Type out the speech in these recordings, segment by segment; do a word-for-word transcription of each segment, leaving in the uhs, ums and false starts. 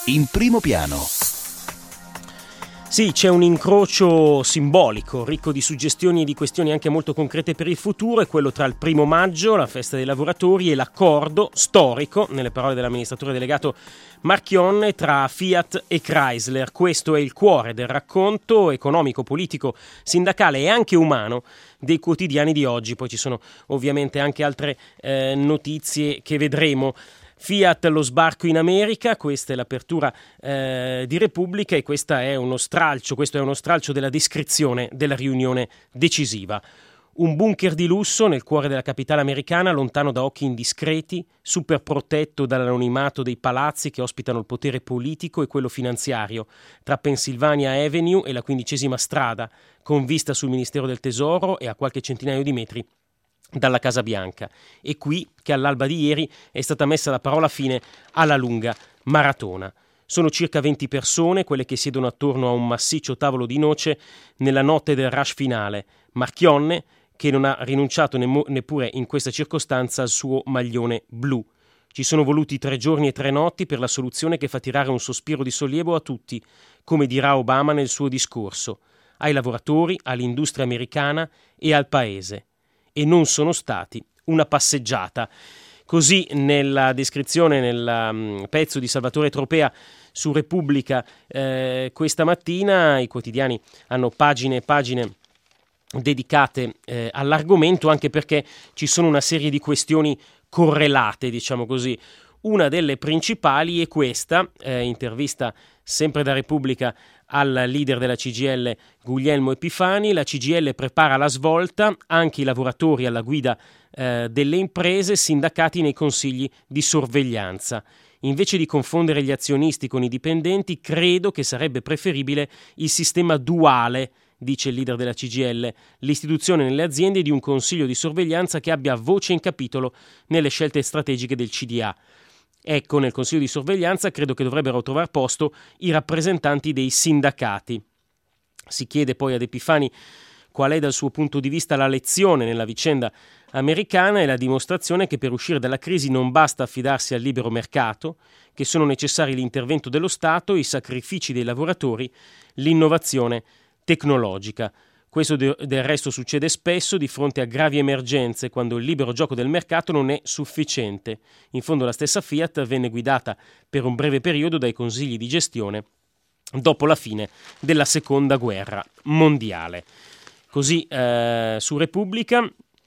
In primo piano. Sì, c'è un incrocio simbolico, ricco di suggestioni e di questioni anche molto concrete per il futuro, è quello tra il primo maggio, la festa dei lavoratori, e l'accordo storico, nelle parole dell'amministratore delegato Marchionne, tra Fiat e Chrysler. Questo è il cuore del racconto economico, politico, sindacale e anche umano dei quotidiani di oggi. Poi ci sono ovviamente anche altre eh, notizie che vedremo. Fiat, lo sbarco in America, questa è l'apertura eh, di Repubblica e questa è uno stralcio, questo è uno stralcio della descrizione della riunione decisiva. Un bunker di lusso nel cuore della capitale americana, lontano da occhi indiscreti, super protetto dall'anonimato dei palazzi che ospitano il potere politico e quello finanziario, tra Pennsylvania Avenue e la quindicesima strada, con vista sul Ministero del Tesoro e a qualche centinaio di metri dalla Casa Bianca. E qui che all'alba di ieri è stata messa la parola fine alla lunga maratona. Sono circa venti persone quelle che siedono attorno a un massiccio tavolo di noce nella notte del rush finale. Marchionne, che non ha rinunciato ne- neppure in questa circostanza al suo maglione blu. Ci sono voluti tre giorni e tre notti per la soluzione che fa tirare un sospiro di sollievo a tutti, come dirà Obama nel suo discorso, ai lavoratori, all'industria americana e al paese. E non sono stati una passeggiata. Così nella descrizione, nel um, pezzo di Salvatore Tropea su Repubblica eh, questa mattina, i quotidiani hanno pagine e pagine dedicate eh, all'argomento, anche perché ci sono una serie di questioni correlate, diciamo così. Una delle principali è questa, eh, intervista sempre da Repubblica al leader della C G I L Guglielmo Epifani. La C G I L prepara la svolta, anche i lavoratori alla guida eh, delle imprese, sindacati nei consigli di sorveglianza. Invece di confondere gli azionisti con i dipendenti, credo che sarebbe preferibile il sistema duale, dice il leader della C G I L, l'istituzione nelle aziende di un consiglio di sorveglianza che abbia voce in capitolo nelle scelte strategiche del C D A. Ecco, nel Consiglio di sorveglianza credo che dovrebbero trovare posto i rappresentanti dei sindacati. Si chiede poi ad Epifani qual è dal suo punto di vista la lezione nella vicenda americana e la dimostrazione che per uscire dalla crisi non basta affidarsi al libero mercato, che sono necessari l'intervento dello Stato, i sacrifici dei lavoratori, l'innovazione tecnologica. Questo del resto succede spesso di fronte a gravi emergenze, quando il libero gioco del mercato non è sufficiente. In fondo la stessa Fiat venne guidata per un breve periodo dai consigli di gestione dopo la fine della seconda guerra mondiale. Così eh, su Repubblica,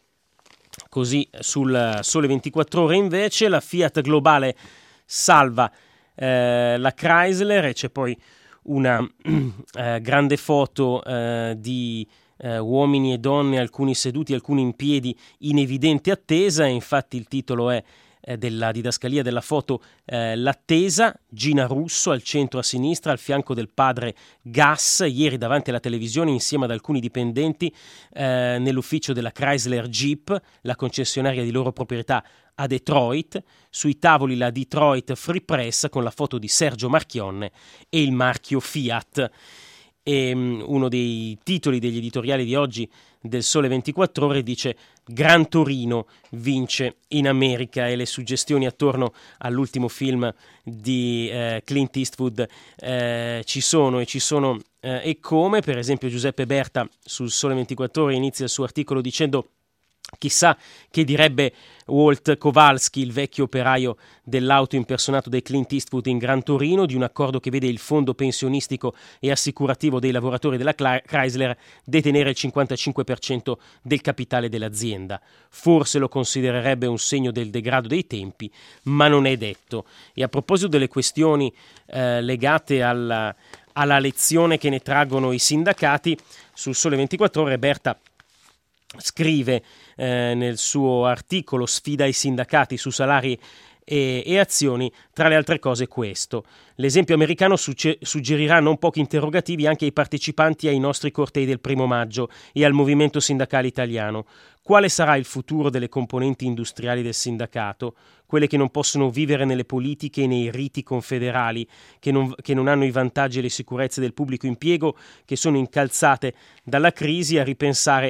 così sul Sole ventiquattro Ore invece, la Fiat globale salva eh, la Chrysler, e c'è poi una eh, grande foto eh, di eh, uomini e donne, alcuni seduti, alcuni in piedi, in evidente attesa. E infatti il titolo è eh, della didascalia della foto eh, L'attesa. Gina Russo al centro a sinistra, al fianco del padre Gas, ieri davanti alla televisione insieme ad alcuni dipendenti eh, nell'ufficio della Chrysler Jeep, la concessionaria di loro proprietà a Detroit. Sui tavoli la Detroit Free Press con la foto di Sergio Marchionne e il marchio Fiat. E um, uno dei titoli degli editoriali di oggi del Sole ventiquattro Ore dice: Gran Torino vince in America, e le suggestioni attorno all'ultimo film di eh, Clint Eastwood eh, ci sono e ci sono eh, e come. Per esempio Giuseppe Berta sul Sole ventiquattro Ore inizia il suo articolo dicendo: chissà che direbbe Walt Kowalski, il vecchio operaio dell'auto impersonato da Clint Eastwood in Gran Torino, di un accordo che vede il fondo pensionistico e assicurativo dei lavoratori della Chrysler detenere il cinquantacinque per cento del capitale dell'azienda. Forse lo considererebbe un segno del degrado dei tempi, ma non è detto. E a proposito delle questioni eh, legate alla, alla lezione che ne traggono i sindacati, sul Sole ventiquattro Ore Berta scrive eh, nel suo articolo Sfida ai sindacati su salari e, e azioni, tra le altre cose questo: l'esempio americano succe- suggerirà non pochi interrogativi anche ai partecipanti ai nostri cortei del primo maggio e al movimento sindacale italiano. Quale sarà il futuro delle componenti industriali del sindacato, quelle che non possono vivere nelle politiche e nei riti confederali, che non, che non hanno i vantaggi e le sicurezze del pubblico impiego, che sono incalzate dalla crisi, a ripensare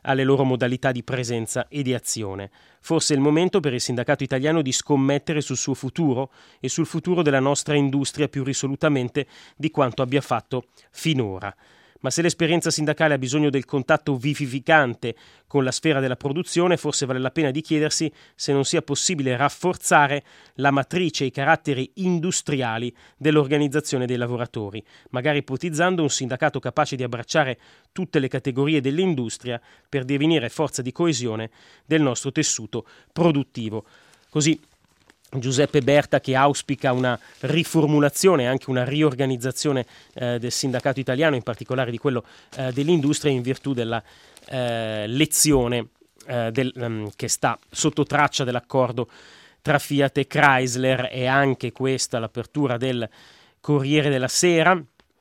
alle loro modalità di presenza e di azione. Forse è il momento per il sindacato italiano di scommettere sul suo futuro e sul futuro della nostra industria più risolutamente di quanto abbia fatto finora. Ma se l'esperienza sindacale ha bisogno del contatto vivificante con la sfera della produzione, forse vale la pena di chiedersi se non sia possibile rafforzare la matrice e i caratteri industriali dell'organizzazione dei lavoratori, magari ipotizzando un sindacato capace di abbracciare tutte le categorie dell'industria per divenire forza di coesione del nostro tessuto produttivo. Così Giuseppe Berta, che auspica una riformulazione e anche una riorganizzazione eh, del sindacato italiano, in particolare di quello eh, dell'industria, in virtù della eh, lezione eh, del, um, che sta sotto traccia dell'accordo tra Fiat e Chrysler. E anche questa l'apertura del Corriere della Sera.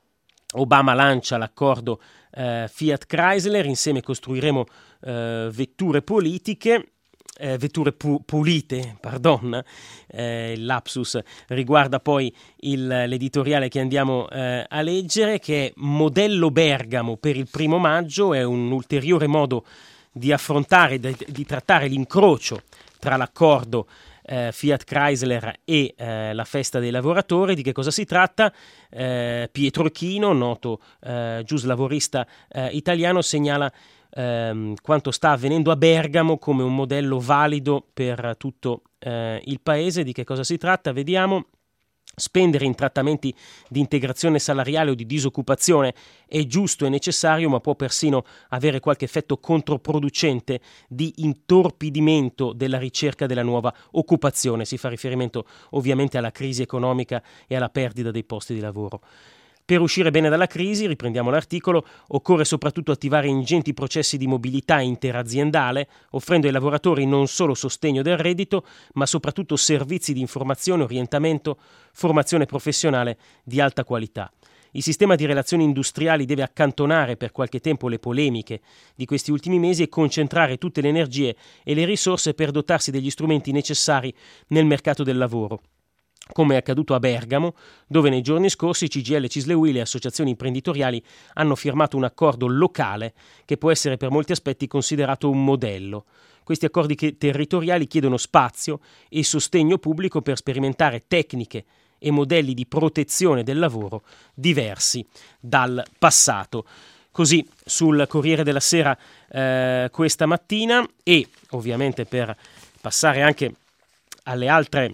Obama lancia l'accordo eh, Fiat-Chrysler, insieme costruiremo eh, vetture politiche. Eh, vetture pu- pulite, pardon, eh, il lapsus riguarda poi il, l'editoriale che andiamo eh, a leggere, che è modello Bergamo per il primo maggio. È un ulteriore modo di affrontare, di, di trattare l'incrocio tra l'accordo eh, Fiat Chrysler e eh, la festa dei lavoratori. Di che cosa si tratta? Eh, Pietro Chino, noto eh, giuslavorista eh, italiano, segnala Ehm, quanto sta avvenendo a Bergamo come un modello valido per tutto eh, il paese. Di che cosa si tratta? Vediamo. Spendere in trattamenti di integrazione salariale o di disoccupazione è giusto e necessario, ma può persino avere qualche effetto controproducente di intorpidimento della ricerca della nuova occupazione. Si fa riferimento ovviamente alla crisi economica e alla perdita dei posti di lavoro. Per uscire bene dalla crisi, riprendiamo l'articolo, occorre soprattutto attivare ingenti processi di mobilità interaziendale, offrendo ai lavoratori non solo sostegno del reddito, ma soprattutto servizi di informazione, orientamento, formazione professionale di alta qualità. Il sistema di relazioni industriali deve accantonare per qualche tempo le polemiche di questi ultimi mesi e concentrare tutte le energie e le risorse per dotarsi degli strumenti necessari nel mercato del lavoro, come è accaduto a Bergamo, dove nei giorni scorsi C G I L, Cisle U I L e associazioni imprenditoriali hanno firmato un accordo locale che può essere per molti aspetti considerato un modello. Questi accordi che, territoriali chiedono spazio e sostegno pubblico per sperimentare tecniche e modelli di protezione del lavoro diversi dal passato. Così sul Corriere della Sera eh, questa mattina. E ovviamente, per passare anche alle altre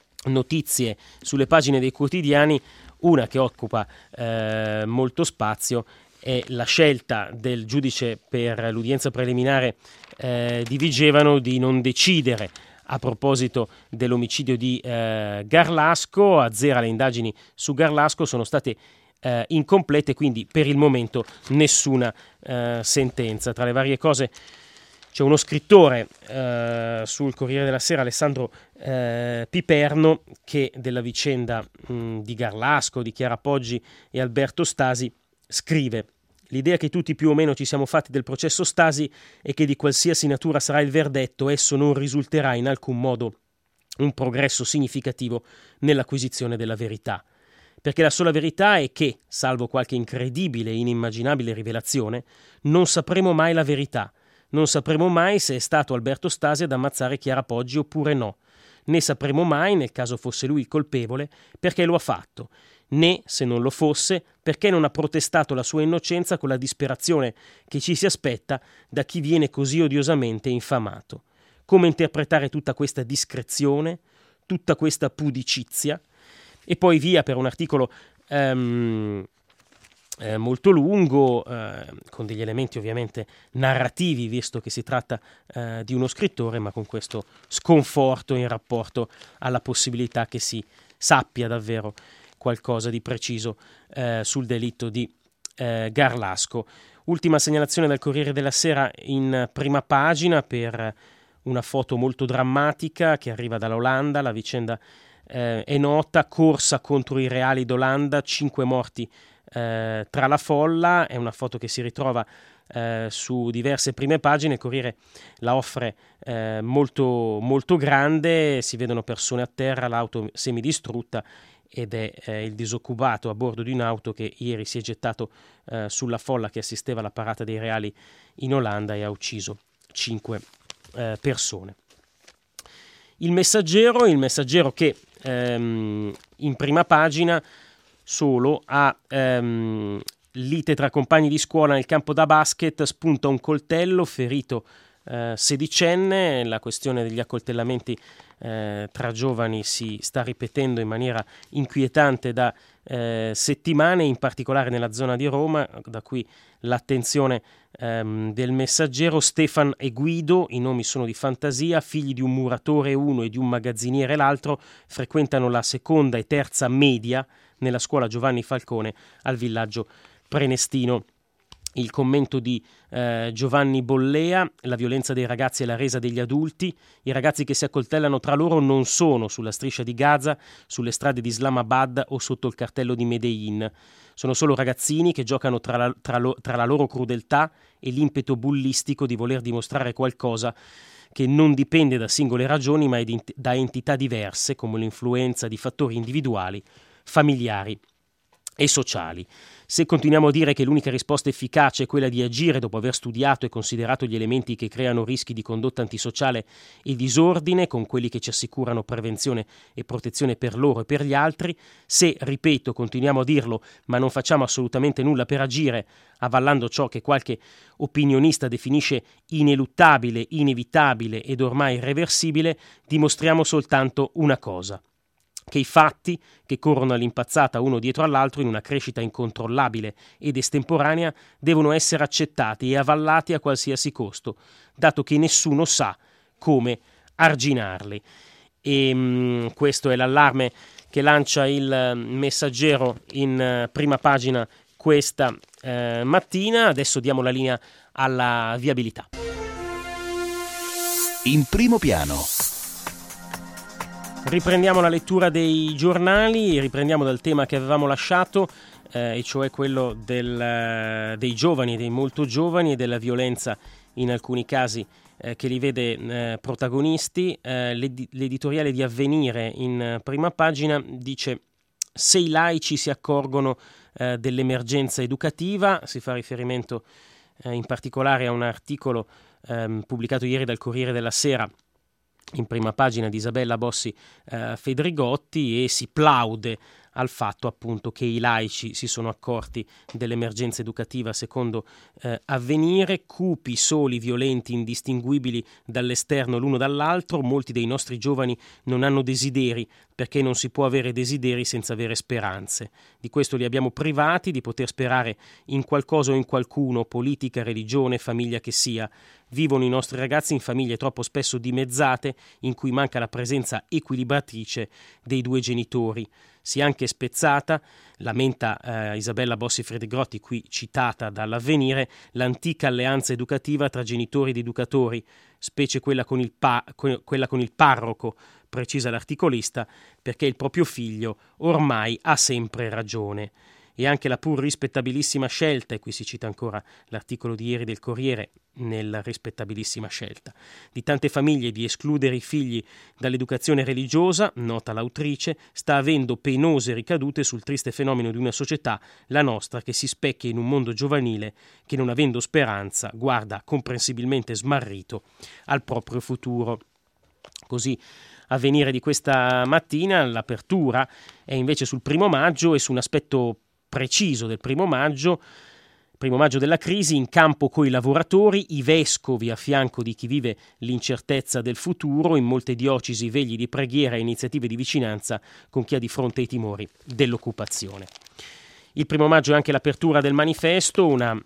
notizie sulle pagine dei quotidiani, una che occupa eh, molto spazio è la scelta del giudice per l'udienza preliminare eh, di Vigevano di non decidere a proposito dell'omicidio di eh, Garlasco. Azzera le indagini su Garlasco, sono state eh, incomplete, quindi per il momento nessuna eh, sentenza. Tra le varie cose c'è uno scrittore eh, sul Corriere della Sera, Alessandro eh, Piperno, che della vicenda mh, di Garlasco, di Chiara Poggi e Alberto Stasi scrive: l'idea che tutti più o meno ci siamo fatti del processo Stasi è che di qualsiasi natura sarà il verdetto, esso non risulterà in alcun modo un progresso significativo nell'acquisizione della verità. Perché la sola verità è che, salvo qualche incredibile e inimmaginabile rivelazione, non sapremo mai la verità. Non sapremo mai se è stato Alberto Stasi ad ammazzare Chiara Poggi oppure no, né sapremo mai, nel caso fosse lui il colpevole, perché lo ha fatto, né, se non lo fosse, perché non ha protestato la sua innocenza con la disperazione che ci si aspetta da chi viene così odiosamente infamato. Come interpretare tutta questa discrezione, tutta questa pudicizia? E poi via per un articolo um, Eh, molto lungo, eh, con degli elementi ovviamente narrativi, visto che si tratta eh, di uno scrittore, ma con questo sconforto in rapporto alla possibilità che si sappia davvero qualcosa di preciso eh, sul delitto di eh, Garlasco. Ultima segnalazione dal Corriere della Sera in prima pagina per una foto molto drammatica che arriva dall'Olanda. La vicenda eh, è nota: corsa contro i reali d'Olanda, cinque morti Eh, tra la folla. È una foto che si ritrova eh, su diverse prime pagine. Il Corriere la offre eh, molto, molto grande, si vedono persone a terra, l'auto semidistrutta ed è eh, il disoccupato a bordo di un'auto che ieri si è gettato eh, sulla folla che assisteva alla parata dei Reali in Olanda e ha ucciso cinque eh, persone. Il Messaggero, il Messaggero che ehm, in prima pagina solo ha ehm, lite tra compagni di scuola nel campo da basket, spunta un coltello, ferito eh, sedicenne, la questione degli accoltellamenti eh, tra giovani si sta ripetendo in maniera inquietante da eh, settimane, in particolare nella zona di Roma, da qui l'attenzione ehm, del Messaggero. Stefan e Guido, i nomi sono di fantasia, figli di un muratore uno e di un magazziniere l'altro, frequentano la seconda e terza media nella scuola Giovanni Falcone al villaggio Prenestino. Il commento di eh, Giovanni Bollea: la violenza dei ragazzi è la resa degli adulti, i ragazzi che si accoltellano tra loro non sono sulla striscia di Gaza, sulle strade di Islamabad o sotto il cartello di Medellin, sono solo ragazzini che giocano tra la, tra lo, tra la loro crudeltà e l'impeto bullistico di voler dimostrare qualcosa che non dipende da singole ragioni ma da entità diverse, come l'influenza di fattori individuali, familiari e sociali. Se continuiamo a dire che l'unica risposta efficace è quella di agire dopo aver studiato e considerato gli elementi che creano rischi di condotta antisociale e disordine, con quelli che ci assicurano prevenzione e protezione per loro e per gli altri, se, ripeto, continuiamo a dirlo ma non facciamo assolutamente nulla per agire, avvallando ciò che qualche opinionista definisce ineluttabile, inevitabile ed ormai irreversibile, dimostriamo soltanto una cosa: che i fatti, che corrono all'impazzata uno dietro all'altro in una crescita incontrollabile ed estemporanea, devono essere accettati e avallati a qualsiasi costo, dato che nessuno sa come arginarli. E mh, questo è l'allarme che lancia il Messaggero in uh, prima pagina questa uh, mattina. Adesso diamo la linea alla viabilità. In primo piano. Riprendiamo la lettura dei giornali, riprendiamo dal tema che avevamo lasciato, eh, e cioè quello del, dei giovani, dei molto giovani e della violenza in alcuni casi eh, che li vede eh, protagonisti. Eh, l'ed- l'editoriale di Avvenire in prima pagina dice: se i laici si accorgono eh, dell'emergenza educativa, si fa riferimento eh, in particolare a un articolo eh, pubblicato ieri dal Corriere della Sera in prima pagina di Isabella Bossi eh, Fedrigotti, e si plaude al fatto appunto che i laici si sono accorti dell'emergenza educativa. Secondo eh, Avvenire, cupi, soli, violenti, indistinguibili dall'esterno l'uno dall'altro, molti dei nostri giovani non hanno desideri, perché non si può avere desideri senza avere speranze. Di questo li abbiamo privati, di poter sperare in qualcosa o in qualcuno, politica, religione, famiglia che sia. Vivono i nostri ragazzi in famiglie troppo spesso dimezzate, in cui manca la presenza equilibratrice dei due genitori. Si è anche spezzata, lamenta eh, Isabella Bossi Fedrigotti, qui citata dall'Avvenire, l'antica alleanza educativa tra genitori ed educatori, specie quella con il, pa- quella con il parroco, precisa l'articolista, perché il proprio figlio ormai ha sempre ragione. E anche la pur rispettabilissima scelta, e qui si cita ancora l'articolo di ieri del Corriere, nella rispettabilissima scelta di tante famiglie di escludere i figli dall'educazione religiosa, nota l'autrice, sta avendo penose ricadute sul triste fenomeno di una società, la nostra, che si specchia in un mondo giovanile che, non avendo speranza, guarda comprensibilmente smarrito al proprio futuro. Così Avvenire di questa mattina. L'apertura è invece sul primo maggio e su un aspetto preciso del primo maggio, primo maggio della crisi, in campo coi lavoratori, i vescovi a fianco di chi vive l'incertezza del futuro, in molte diocesi vegli di preghiera e iniziative di vicinanza con chi ha di fronte i timori dell'occupazione. Il primo maggio è anche l'apertura del manifesto, una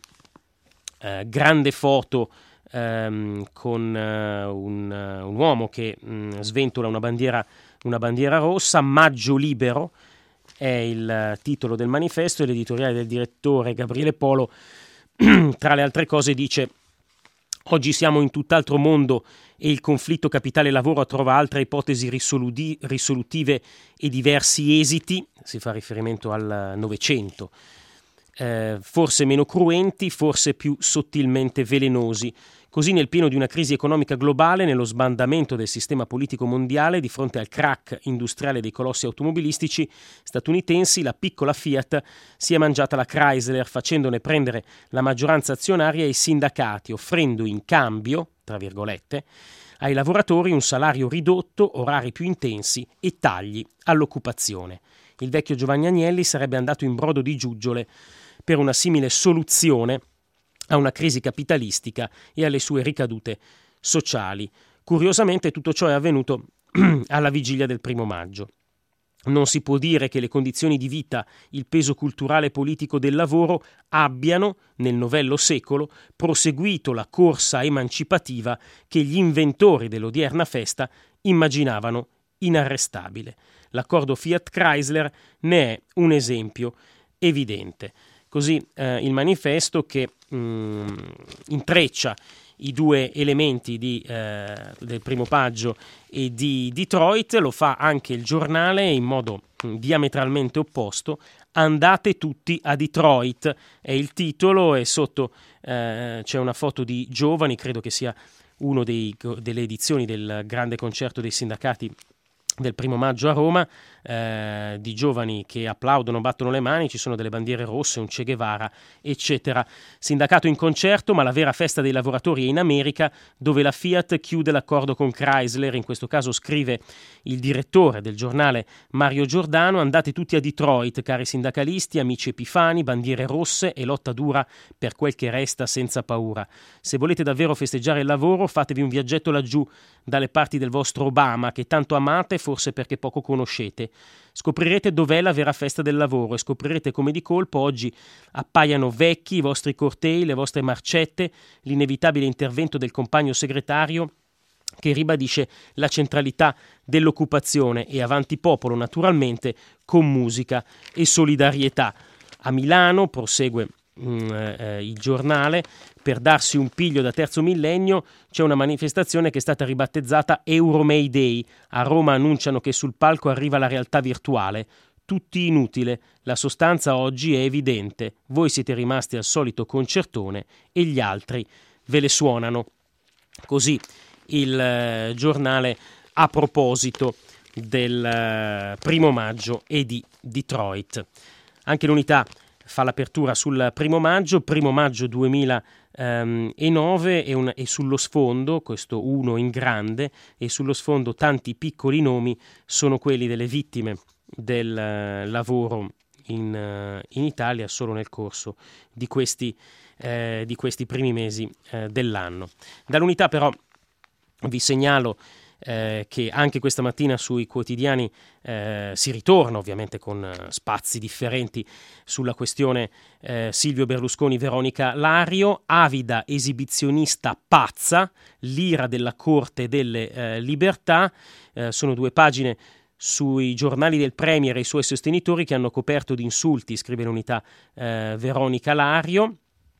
eh, grande foto ehm, con eh, un, uh, un uomo che mh, sventola una bandiera, una bandiera rossa. Maggio libero è il titolo del manifesto, e l'editoriale del direttore Gabriele Polo, tra le altre cose, dice: oggi siamo in tutt'altro mondo e il conflitto capitale-lavoro trova altre ipotesi risoludi- risolutive e diversi esiti. Si fa riferimento al Novecento. eh, forse meno cruenti, forse più sottilmente velenosi. Così, nel pieno di una crisi economica globale, nello sbandamento del sistema politico mondiale, di fronte al crack industriale dei colossi automobilistici statunitensi, la piccola Fiat si è mangiata la Chrysler, facendone prendere la maggioranza azionaria ai sindacati, offrendo in cambio, tra virgolette, ai lavoratori un salario ridotto, orari più intensi e tagli all'occupazione. Il vecchio Giovanni Agnelli sarebbe andato in brodo di giuggiole per una simile soluzione a una crisi capitalistica e alle sue ricadute sociali. Curiosamente tutto ciò è avvenuto alla vigilia del primo maggio. Non si può dire che le condizioni di vita, il peso culturale e politico del lavoro abbiano, nel novello secolo, proseguito la corsa emancipativa che gli inventori dell'odierna festa immaginavano inarrestabile. L'accordo Fiat-Chrysler ne è un esempio evidente. Così eh, il manifesto che mh, intreccia i due elementi di, eh, del primo maggio e di Detroit, lo fa anche il giornale in modo mh, diametralmente opposto. Andate tutti a Detroit è il titolo, e sotto eh, c'è una foto di giovani, credo che sia uno dei, delle edizioni del grande concerto dei sindacati del primo maggio a Roma, eh, di giovani che applaudono, battono le mani, ci sono delle bandiere rosse, un Che Guevara, eccetera. Sindacato in concerto, ma la vera festa dei lavoratori è in America, dove la Fiat chiude l'accordo con Chrysler. In questo caso scrive il direttore del giornale Mario Giordano: andate tutti a Detroit, cari sindacalisti, amici Epifani, bandiere rosse e lotta dura per quel che resta senza paura. Se volete davvero festeggiare il lavoro, fatevi un viaggetto laggiù dalle parti del vostro Obama, che tanto amate, forse perché poco conoscete. Scoprirete dov'è la vera festa del lavoro e scoprirete come di colpo oggi appaiano vecchi i vostri cortei, le vostre marcette, l'inevitabile intervento del compagno segretario che ribadisce la centralità dell'occupazione, e avanti popolo naturalmente, con musica e solidarietà. A Milano, prosegue mm, eh, il giornale, per darsi un piglio da terzo millennio c'è una manifestazione che è stata ribattezzata Euro May Day. A Roma annunciano che sul palco arriva la realtà virtuale. Tutti inutile, la sostanza oggi è evidente. Voi siete rimasti al solito concertone e gli altri ve le suonano. Così il eh, giornale a proposito del eh, primo maggio e di Detroit. Anche l'Unità fa l'apertura sul primo maggio, primo maggio duemilanove, e, un, e sullo sfondo, questo uno in grande, e sullo sfondo tanti piccoli nomi, sono quelli delle vittime del uh, lavoro in, uh, in Italia solo nel corso di questi, eh, di questi primi mesi eh, dell'anno. Dall'Unità però vi segnalo Eh, che anche questa mattina sui quotidiani eh, si ritorna, ovviamente con eh, spazi differenti, sulla questione eh, Silvio Berlusconi Veronica Lario. Avida esibizionista pazza, l'ira della Corte delle eh, Libertà. Eh, sono due pagine sui giornali del Premier e i suoi sostenitori che hanno coperto di insulti, scrive l'Unità, eh, Veronica Lario.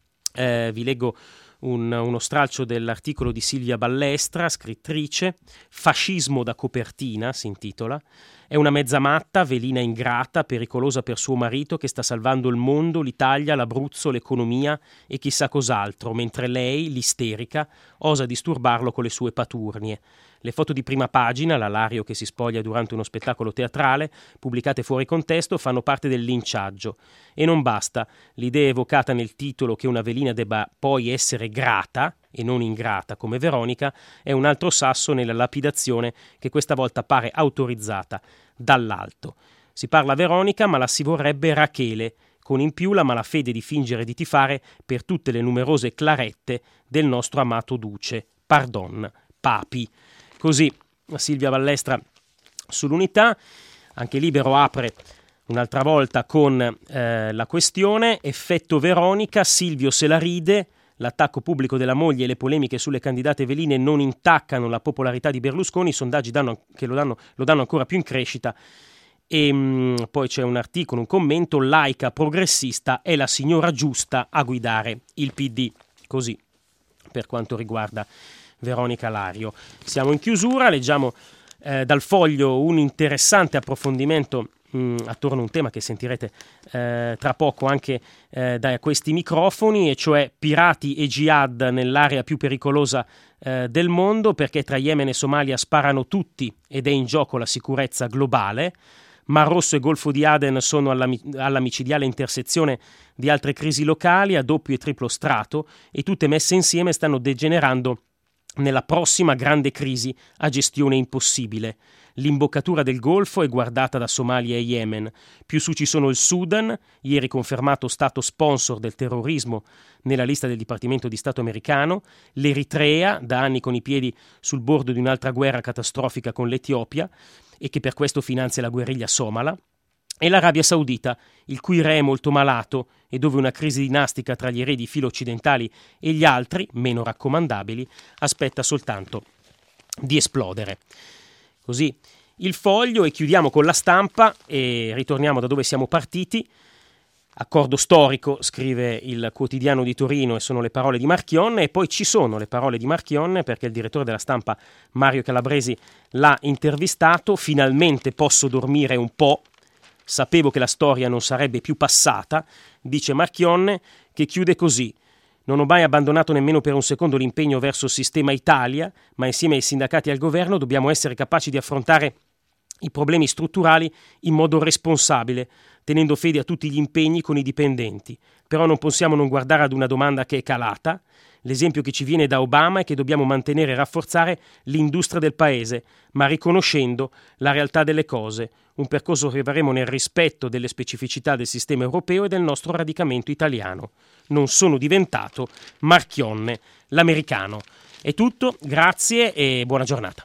Eh, vi leggo Un, uno stralcio dell'articolo di Silvia Ballestra, scrittrice. Fascismo da copertina, si intitola. È una mezza matta, velina ingrata, pericolosa per suo marito, che sta salvando il mondo, l'Italia, l'Abruzzo, l'economia e chissà cos'altro, mentre lei, l'isterica, osa disturbarlo con le sue paturnie. Le foto di prima pagina, la Lario che si spoglia durante uno spettacolo teatrale, pubblicate fuori contesto, fanno parte del linciaggio. E non basta. L'idea evocata nel titolo, che una velina debba poi essere grata e non ingrata come Veronica, è un altro sasso nella lapidazione che questa volta pare autorizzata dall'alto. Si parla Veronica, ma la si vorrebbe Rachele, con in più la malafede di fingere di tifare per tutte le numerose clarette del nostro amato duce, pardon, papi. Così Silvia Ballestra sull'Unità. Anche Libero apre un'altra volta con eh, la questione effetto Veronica, Silvio se la ride, l'attacco pubblico della moglie e le polemiche sulle candidate veline non intaccano la popolarità di Berlusconi, i sondaggi danno, che lo danno, lo danno ancora più in crescita. E mh, poi c'è un articolo, un commento: laica progressista è la signora giusta a guidare il P D. Così per quanto riguarda Veronica Lario. Siamo in chiusura, leggiamo eh, dal Foglio un interessante approfondimento mh, attorno a un tema che sentirete eh, tra poco anche eh, da questi microfoni, e cioè pirati e jihad nell'area più pericolosa eh, del mondo, perché tra Yemen e Somalia sparano tutti ed è in gioco la sicurezza globale. Mar Rosso e Golfo di Aden sono alla, alla micidiale intersezione di altre crisi locali a doppio e triplo strato, e tutte messe insieme stanno degenerando nella prossima grande crisi a gestione impossibile. L'imboccatura del Golfo è guardata da Somalia e Yemen. Più su ci sono il Sudan, ieri confermato stato sponsor del terrorismo nella lista del Dipartimento di Stato americano, l'Eritrea, da anni con i piedi sul bordo di un'altra guerra catastrofica con l'Etiopia e che per questo finanzia la guerriglia somala, e l'Arabia Saudita, il cui re è molto malato e dove una crisi dinastica tra gli eredi filo-occidentali e gli altri, meno raccomandabili, aspetta soltanto di esplodere. Così il Foglio, e chiudiamo con La Stampa e ritorniamo da dove siamo partiti. Accordo storico, scrive il quotidiano di Torino, e sono le parole di Marchionne, e poi ci sono le parole di Marchionne perché il direttore della Stampa Mario Calabresi l'ha intervistato. Finalmente posso dormire un po'. Sapevo che la storia non sarebbe più passata, dice Marchionne, che chiude così: non ho mai abbandonato nemmeno per un secondo l'impegno verso il sistema Italia, ma insieme ai sindacati e al governo dobbiamo essere capaci di affrontare i problemi strutturali in modo responsabile, tenendo fede a tutti gli impegni con i dipendenti. Però non possiamo non guardare ad una domanda che è calata. L'esempio che ci viene da Obama è che dobbiamo mantenere e rafforzare l'industria del paese, ma riconoscendo la realtà delle cose, un percorso che faremo nel rispetto delle specificità del sistema europeo e del nostro radicamento italiano. Non sono diventato Marchionne l'americano. È tutto, grazie e buona giornata.